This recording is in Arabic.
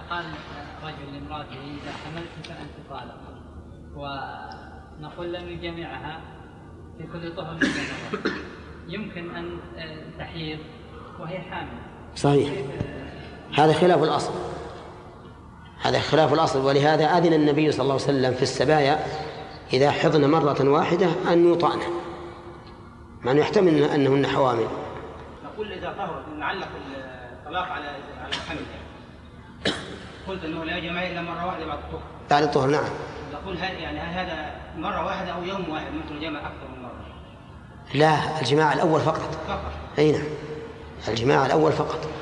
قال رجل لامرأته إذا حملت فأنت طالق، ونقول لم يجمعها في كل طهر مرة، يمكن أن تحيض وهي حامل. صحيح، هذا خلاف الأصل، هذا خلاف الأصل. ولهذا أذن النبي صلى الله عليه وسلم في السبايا إذا حضن مرة واحدة أن يطعن، مع أنه يحتمل أنهن حوامل. نقول إذا طهرت نعلق الطلاق على الحمل، قلت أنه لا يجمع إلا مرة واحدة بعد الطهر. بعد الطهر نعم. نقول هل هذا مرة واحدة أو يوم واحد ممكن الجمع أكثر من مرة؟ لا، الجماع الأول فقط. فقط. أي نعم، الجماع الأول فقط.